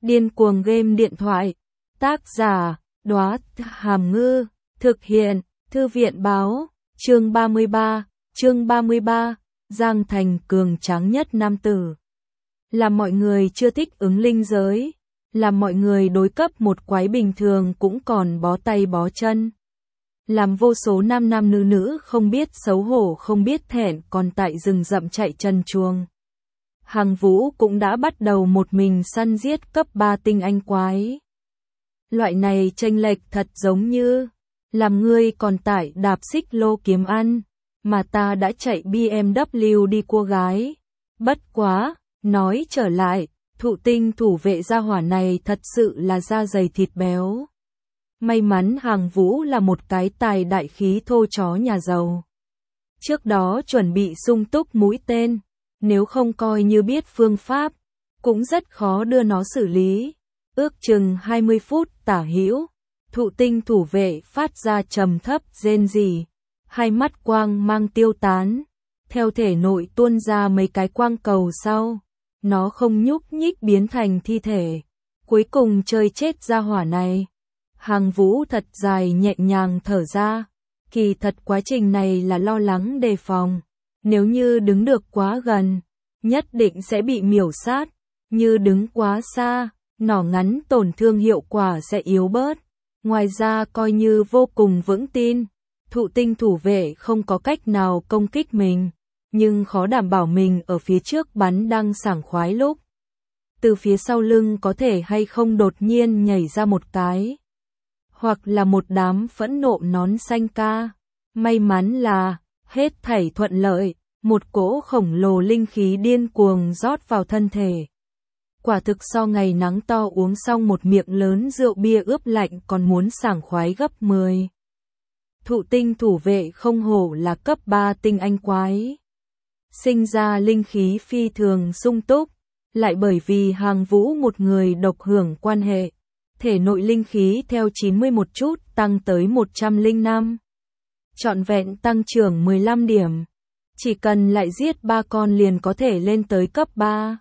Điên cuồng game điện thoại. Tác giả, Đóa Hàm Ngư. Thực hiện, Thư viện báo. Chương 33, Giang Thành cường tráng nhất nam tử. Làm mọi người chưa thích ứng linh giới, làm mọi người đối cấp một quái bình thường cũng còn bó tay bó chân. Làm vô số nam nữ không biết xấu hổ không biết thẹn còn tại rừng rậm chạy chân chuồng. Hằng Vũ cũng đã bắt đầu một mình săn giết cấp 3 tinh anh quái. Loại này chênh lệch thật giống như làm ngươi còn tại đạp xích lô kiếm ăn, mà ta đã chạy BMW đi cua gái. Bất quá, nói trở lại, thụ tinh thủ vệ gia hỏa này thật sự là da dày thịt béo. May mắn Hằng Vũ là một cái tài đại khí thô chó nhà giàu. Trước đó chuẩn bị sung túc mũi tên, nếu không coi như biết phương pháp, cũng rất khó đưa nó xử lý. Ước chừng 20 phút tả hữu, thụ tinh thủ vệ phát ra trầm thấp rên rỉ, hai mắt quang mang tiêu tán, theo thể nội tuôn ra mấy cái quang cầu sau, nó không nhúc nhích biến thành thi thể, cuối cùng chơi chết gia hỏa này. Hằng Vũ thật dài nhẹ nhàng thở ra, kỳ thật quá trình này là lo lắng đề phòng, nếu như đứng được quá gần, nhất định sẽ bị miểu sát, như đứng quá xa, nỏ ngắn tổn thương hiệu quả sẽ yếu bớt. Ngoài ra coi như vô cùng vững tin, thụ tinh thủ vệ không có cách nào công kích mình, nhưng khó đảm bảo mình ở phía trước bắn đang sảng khoái lúc. Từ phía sau lưng có thể hay không đột nhiên nhảy ra một cái, hoặc là một đám phẫn nộ nón xanh ca. May mắn là, hết thảy thuận lợi, một cỗ khổng lồ linh khí điên cuồng rót vào thân thể. Quả thực so ngày nắng to uống xong một miệng lớn rượu bia ướp lạnh còn muốn sảng khoái gấp 10. Thụ tinh thủ vệ không hổ là cấp 3 tinh anh quái. Sinh ra linh khí phi thường sung túc, lại bởi vì Hằng Vũ một người độc hưởng quan hệ, thể nội linh khí theo 91 chút tăng tới 105. Trọn vẹn tăng trưởng 15 điểm. Chỉ cần lại giết 3 con liền có thể lên tới cấp 3.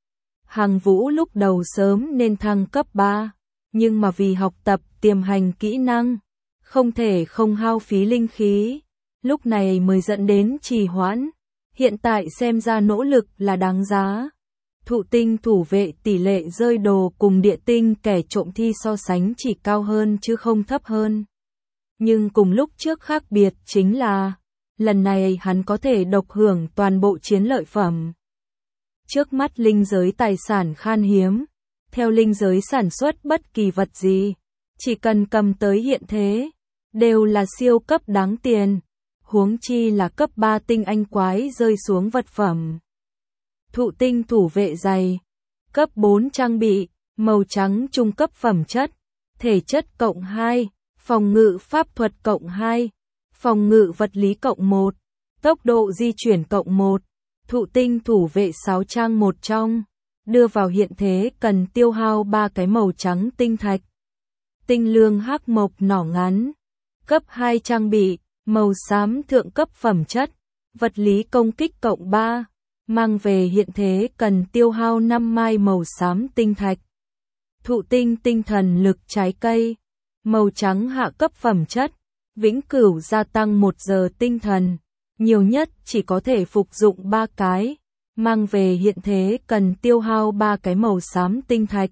Hằng Vũ lúc đầu sớm nên thăng cấp 3, nhưng mà vì học tập tiềm hành kỹ năng, không thể không hao phí linh khí, lúc này mới dẫn đến trì hoãn, hiện tại xem ra nỗ lực là đáng giá. Thụ tinh thủ vệ tỷ lệ rơi đồ cùng địa tinh kẻ trộm thi so sánh chỉ cao hơn chứ không thấp hơn. Nhưng cùng lúc trước khác biệt chính là, lần này hắn có thể độc hưởng toàn bộ chiến lợi phẩm. Trước mắt linh giới tài sản khan hiếm, theo linh giới sản xuất bất kỳ vật gì, chỉ cần cầm tới hiện thế, đều là siêu cấp đáng tiền, huống chi là cấp 3 tinh anh quái rơi xuống vật phẩm. Thụ tinh thủ vệ giày, cấp 4 trang bị, màu trắng trung cấp phẩm chất, thể chất cộng 2, phòng ngự pháp thuật cộng 2, phòng ngự vật lý cộng 1, tốc độ di chuyển cộng 1. Thụ tinh thủ vệ 6 trang một trong, đưa vào hiện thế cần tiêu hao 3 cái màu trắng tinh thạch. Tinh lương hắc mộc nỏ ngắn, cấp 2 trang bị, màu xám thượng cấp phẩm chất, vật lý công kích cộng 3, mang về hiện thế cần tiêu hao 5 mai màu xám tinh thạch. Thụ tinh tinh thần lực trái cây, màu trắng hạ cấp phẩm chất, vĩnh cửu gia tăng 1 giờ tinh thần. Nhiều nhất chỉ có thể phục dụng 3 cái, mang về hiện thế cần tiêu hao 3 cái màu xám tinh thạch.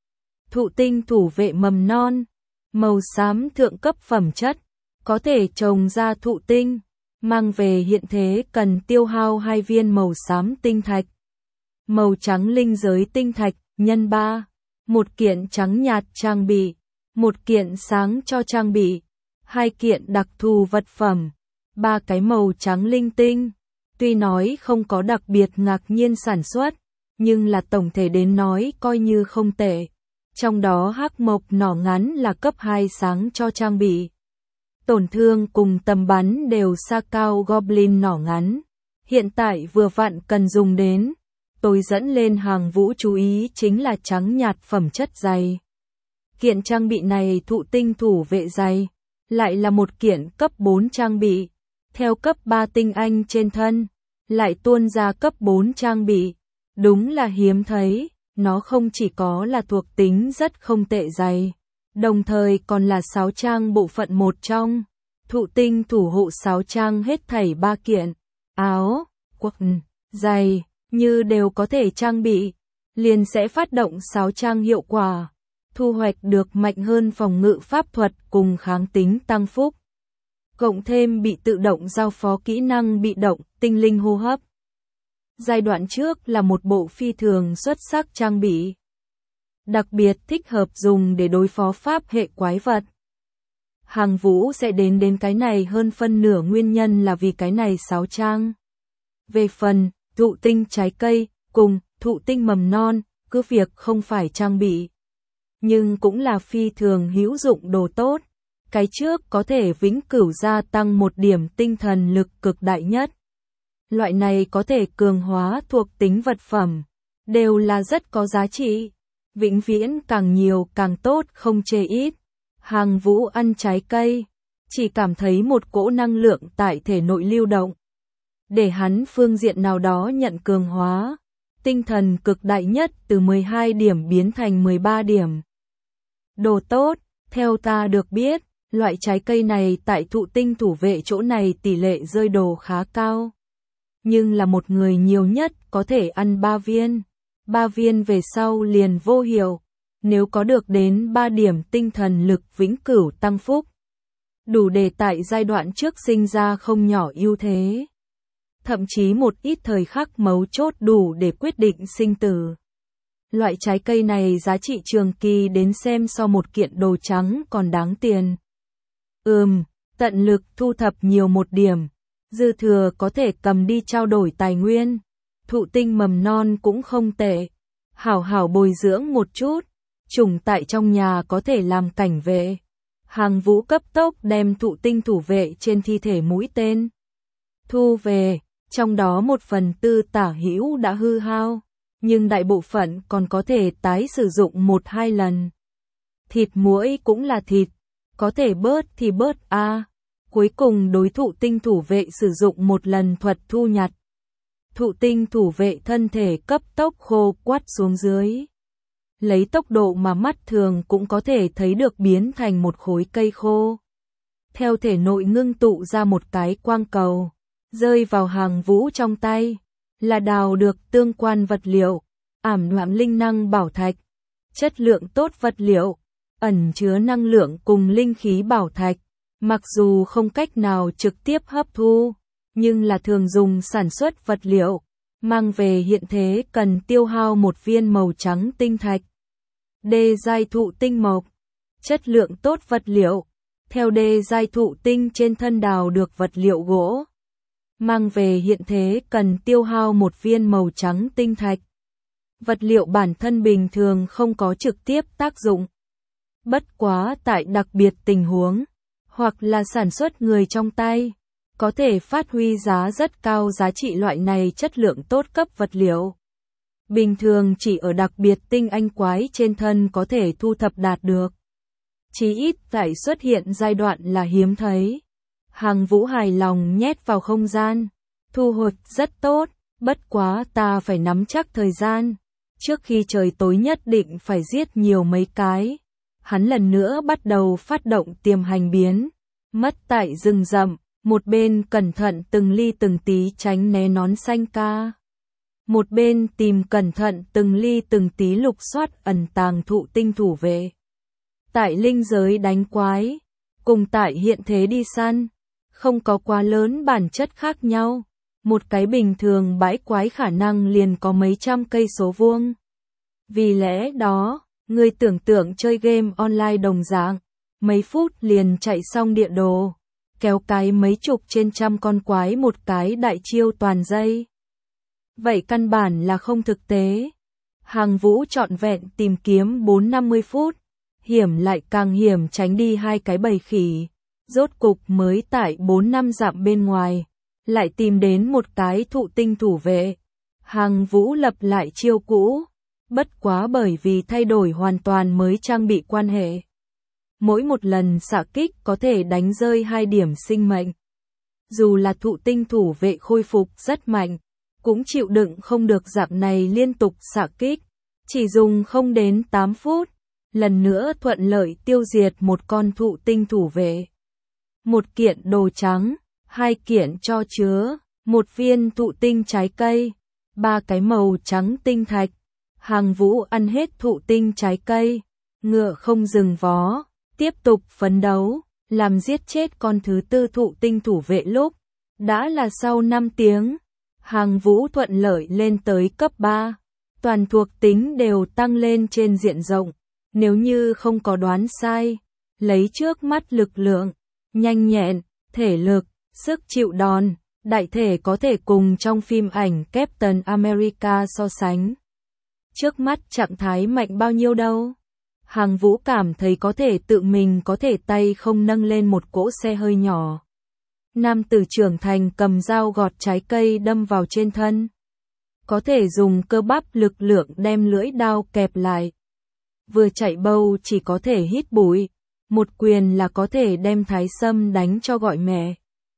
Thụ tinh thủ vệ mầm non, màu xám thượng cấp phẩm chất, có thể trồng ra thụ tinh, mang về hiện thế cần tiêu hao 2 viên màu xám tinh thạch. Màu trắng linh giới tinh thạch, nhân 3, một kiện trắng nhạt trang bị, một kiện sáng cho trang bị, 2 kiện đặc thù vật phẩm. 3 cái màu trắng linh tinh, tuy nói không có đặc biệt ngạc nhiên sản xuất, nhưng là tổng thể đến nói coi như không tệ. Trong đó hắc mộc nỏ ngắn là cấp 2 sáng cho trang bị. Tổn thương cùng tầm bắn đều xa cao Goblin nỏ ngắn. Hiện tại vừa vặn cần dùng đến. Tôi dẫn lên Hằng Vũ chú ý chính là trắng nhạt phẩm chất dày. Kiện trang bị này thụ tinh thủ vệ dày, lại là một kiện cấp 4 trang bị. Theo cấp 3 tinh anh trên thân, lại tuôn ra cấp 4 trang bị, đúng là hiếm thấy, nó không chỉ có là thuộc tính rất không tệ dày, đồng thời còn là sáo trang bộ phận một trong. Thụ tinh thủ hộ sáo trang hết thảy 3 kiện, áo, quần, giày, như đều có thể trang bị, liền sẽ phát động sáo trang hiệu quả, thu hoạch được mạnh hơn phòng ngự pháp thuật cùng kháng tính tăng phúc. Cộng thêm bị tự động giao phó kỹ năng bị động, tinh linh hô hấp. Giai đoạn trước là một bộ phi thường xuất sắc trang bị, đặc biệt thích hợp dùng để đối phó pháp hệ quái vật. Hàng Vũ sẽ đến cái này hơn phân nửa nguyên nhân là vì cái này sáo trang. Về phần, thụ tinh trái cây, cùng, thụ tinh mầm non, cứ việc không phải trang bị, nhưng cũng là phi thường hữu dụng đồ tốt. Cái trước có thể vĩnh cửu gia tăng 1 điểm tinh thần lực cực đại nhất. Loại này có thể cường hóa thuộc tính vật phẩm, đều là rất có giá trị. Vĩnh viễn càng nhiều càng tốt không chê ít. Hàng Vũ ăn trái cây, chỉ cảm thấy một cỗ năng lượng tại thể nội lưu động. Để hắn phương diện nào đó nhận cường hóa, tinh thần cực đại nhất từ 12 điểm biến thành 13 điểm. Đồ tốt, theo ta được biết, loại trái cây này tại thụ tinh thủ vệ chỗ này tỷ lệ rơi đồ khá cao. Nhưng là một người nhiều nhất có thể ăn 3 viên. 3 viên về sau liền vô hiệu. Nếu có được đến 3 điểm tinh thần lực vĩnh cửu tăng phúc, đủ để tại giai đoạn trước sinh ra không nhỏ ưu thế. Thậm chí một ít thời khắc mấu chốt đủ để quyết định sinh tử. Loại trái cây này giá trị trường kỳ đến xem so một kiện đồ trắng còn đáng tiền. Tận lực thu thập nhiều 1 điểm, dư thừa có thể cầm đi trao đổi tài nguyên. Thụ tinh mầm non cũng không tệ, hảo hảo bồi dưỡng một chút, trùng tại trong nhà có thể làm cảnh vệ. Hàng Vũ cấp tốc đem thụ tinh thủ vệ trên thi thể mũi tên thu về, trong đó 1/4 tả hữu đã hư hao, nhưng đại bộ phận còn có thể tái sử dụng 1-2 lần. Thịt muỗi cũng là thịt, có thể bớt thì bớt a. Cuối cùng đối thụ tinh thủ vệ sử dụng 1 lần thuật thu nhặt. Thụ tinh thủ vệ thân thể cấp tốc khô quắt xuống dưới. Lấy tốc độ mà mắt thường cũng có thể thấy được biến thành một khối cây khô. Theo thể nội ngưng tụ ra một cái quang cầu, rơi vào Hàng Vũ trong tay, là đào được tương quan vật liệu, ảm đạm linh năng bảo thạch, chất lượng tốt vật liệu, ẩn chứa năng lượng cùng linh khí bảo thạch, mặc dù không cách nào trực tiếp hấp thu, nhưng là thường dùng sản xuất vật liệu, mang về hiện thế cần tiêu hao 1 viên màu trắng tinh thạch. Đê giai thụ tinh mộc, chất lượng tốt vật liệu, theo đê giai thụ tinh trên thân đào được vật liệu gỗ, mang về hiện thế cần tiêu hao 1 viên màu trắng tinh thạch. Vật liệu bản thân bình thường không có trực tiếp tác dụng. Bất quá tại đặc biệt tình huống, hoặc là sản xuất người trong tay, có thể phát huy giá rất cao giá trị loại này chất lượng tốt cấp vật liệu. Bình thường chỉ ở đặc biệt tinh anh quái trên thân có thể thu thập đạt được. Chí ít tại xuất hiện giai đoạn là hiếm thấy. Hàng Vũ hài lòng nhét vào không gian. Thu hoạch rất tốt, bất quá ta phải nắm chắc thời gian. Trước khi trời tối nhất định phải giết nhiều mấy cái. Hắn lần nữa bắt đầu phát động tiềm hành biến. Mất tại rừng rậm, một bên cẩn thận từng ly từng tí tránh né nón xanh ca. Một bên tìm cẩn thận từng ly từng tí lục soát ẩn tàng thụ tinh thủ vệ. Tại linh giới đánh quái, cùng tại hiện thế đi săn, không có quá lớn bản chất khác nhau. Một cái bình thường bãi quái khả năng liền có mấy trăm cây số vuông. Vì lẽ đó, người tưởng tượng chơi game online đồng dạng, mấy phút liền chạy xong địa đồ, kéo cái mấy chục trên trăm con quái một cái đại chiêu toàn dây. Vậy căn bản là không thực tế. Hàng Vũ trọn vẹn tìm kiếm 4-50 phút, hiểm lại càng hiểm tránh đi 2 cái bầy khỉ, rốt cục mới tại 4-5 dặm bên ngoài, lại tìm đến một cái thụ tinh thủ vệ. Hàng Vũ lập lại chiêu cũ, bất quá bởi vì thay đổi hoàn toàn mới trang bị quan hệ. Mỗi một lần xạ kích có thể đánh rơi 2 điểm sinh mệnh. Dù là thụ tinh thủ vệ khôi phục rất mạnh, cũng chịu đựng không được dạng này liên tục xạ kích. Chỉ dùng không đến 8 phút, lần nữa thuận lợi tiêu diệt một con thụ tinh thủ vệ. Một kiện đồ trắng, 2 kiện cho chứa, 1 viên thụ tinh trái cây, 3 cái màu trắng tinh thạch. Hàng Vũ ăn hết thụ tinh trái cây, ngựa không dừng vó, tiếp tục phấn đấu, làm giết chết con thứ 4 thụ tinh thủ vệ lúc. Đã là sau 5 tiếng, Hàng Vũ thuận lợi lên tới cấp 3. Toàn thuộc tính đều tăng lên trên diện rộng. Nếu như không có đoán sai, lấy trước mắt lực lượng, nhanh nhẹn, thể lực, sức chịu đòn, đại thể có thể cùng trong phim ảnh Captain America so sánh. Trước mắt trạng thái mạnh bao nhiêu đâu. Hàng Vũ cảm thấy có thể tự mình có thể tay không nâng lên một cỗ xe hơi nhỏ. Nam tử trưởng thành cầm dao gọt trái cây đâm vào trên thân. Có thể dùng cơ bắp lực lượng đem lưỡi đao kẹp lại. Vừa chạy bầu chỉ có thể hít bụi. Một quyền là có thể đem Thái Sâm đánh cho gọi mẹ.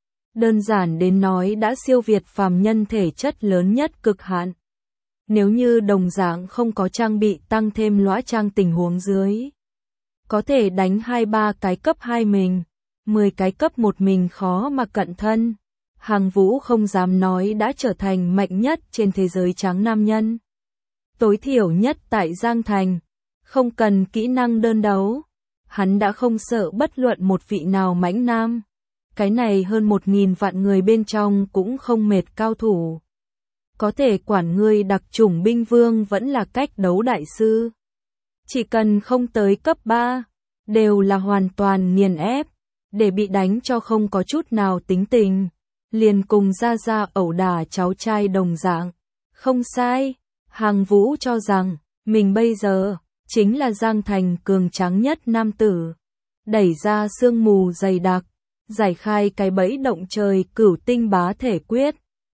Đơn giản đến nói đã siêu việt phàm nhân thể chất lớn nhất cực hạn. Nếu như đồng dạng không có trang bị tăng thêm lõa trang tình huống dưới. Có thể đánh 2-3 cái cấp 2 mình, 10 cái cấp 1 mình khó mà cận thân. Hàng Vũ không dám nói đã trở thành mạnh nhất trên thế giới trắng nam nhân. Tối thiểu nhất tại Giang Thành, không cần kỹ năng đơn đấu. Hắn đã không sợ bất luận một vị nào mãnh nam. Cái này hơn 1.000 vạn người bên trong cũng không mệt cao thủ. Có thể quản ngươi đặc chủng binh vương vẫn là cách đấu đại sư. Chỉ cần không tới cấp 3, đều là hoàn toàn nghiền ép, để bị đánh cho không có chút nào tính tình. Liền cùng ra ẩu đả cháu trai đồng dạng. Không sai, Hàng Vũ cho rằng, mình bây giờ, chính là Giang Thành cường tráng nhất nam tử. Đẩy ra sương mù dày đặc, giải khai cái bẫy động trời cửu tinh bá thể quyết.